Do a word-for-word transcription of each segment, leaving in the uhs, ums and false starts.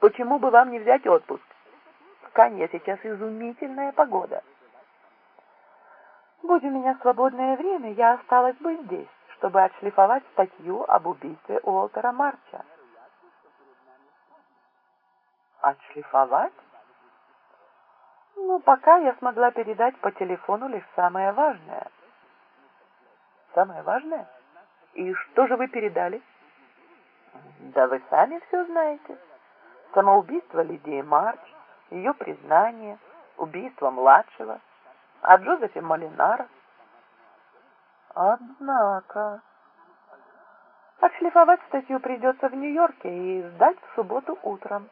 Почему бы вам не взять отпуск? В Канье сейчас изумительная погода. Будь у меня свободное время, я осталась бы здесь, чтобы отшлифовать статью об убийстве Уолтера Марча. Отшлифовать? Ну, пока я смогла передать по телефону лишь самое важное. Самое важное? И что же вы передали? Да вы сами все знаете. Самоубийство Лидии Марч, ее признание, убийство младшего, о Джозефе Молинара. Однако... Отшлифовать статью придется в Нью-Йорке и сдать в субботу утром.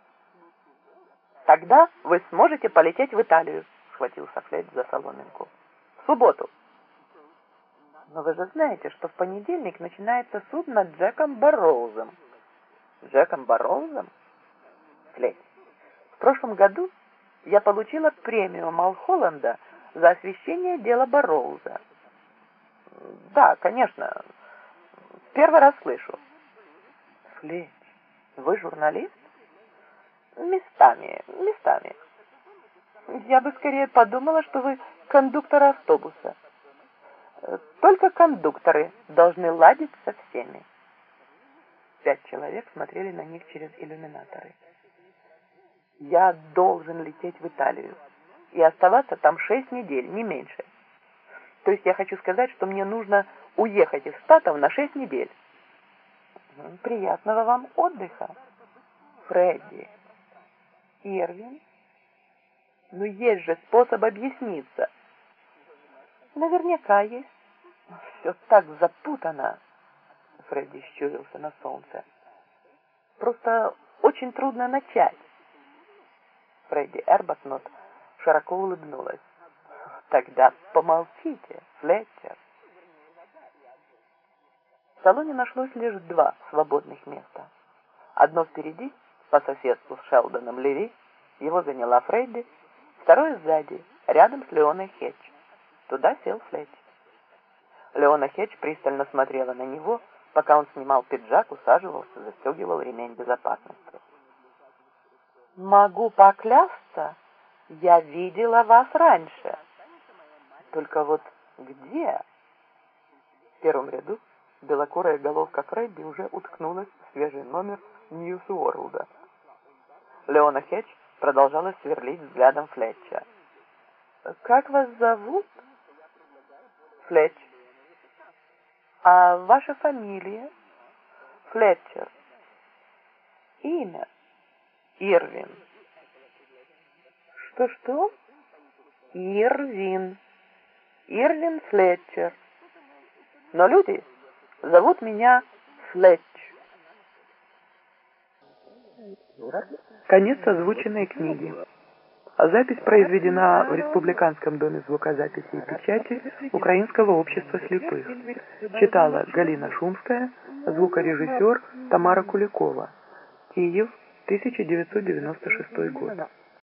Тогда вы сможете полететь в Италию, схватился Флетч за соломинку. В субботу. Но вы же знаете, что в понедельник начинается суд над Джеком Барроузом. Джеком Барроузом? Флетч, в прошлом году я получила премию Малхолланда за освещение дела Барроуза. Да, конечно. Первый раз слышу. Флетч, вы журналист? Местами, местами. Я бы скорее подумала, что вы кондуктор автобуса. Только кондукторы должны ладить со всеми. Пять человек смотрели на них через иллюминаторы. Я должен лететь в Италию и оставаться там шесть недель, не меньше. То есть я хочу сказать, что мне нужно уехать из Штатов на шесть недель. Приятного вам отдыха, Фредди. Ирвин? Ну есть же способ объясниться. Наверняка есть. Все так запутано. Фредди щурился на солнце. Просто очень трудно начать. Фредди Эрбатнот широко улыбнулась. Тогда помолчите, Флетчер. В салоне нашлось лишь два свободных места. Одно впереди, по соседству с Шелдоном Леви, его заняла Фредди, второе сзади, рядом с Леоной Хедж. Туда сел Флетч. Леона Хедж пристально смотрела на него, пока он снимал пиджак, усаживался, застегивал ремень безопасности. «Могу поклясться, я видела вас раньше. Только вот где?» В первом ряду белокурая головка Фредди уже уткнулась в свежий номер Ньюс Уорлда. Леона Хедж продолжала сверлить взглядом Флетча. «Как вас зовут?» «Флетч». «А ваша фамилия?» «Флетчер». «Имя?» «Ирвин». «Что-что?» «Ирвин. Ирвин Флетчер. Но люди зовут меня Флетч». Конец озвученной книги. Запись произведена в Республиканском доме звукозаписи и печати Украинского общества слепых. Читала Галина Шумская, звукорежиссер Тамара Куликова. Киев, тысяча девятьсот девяносто шестой год.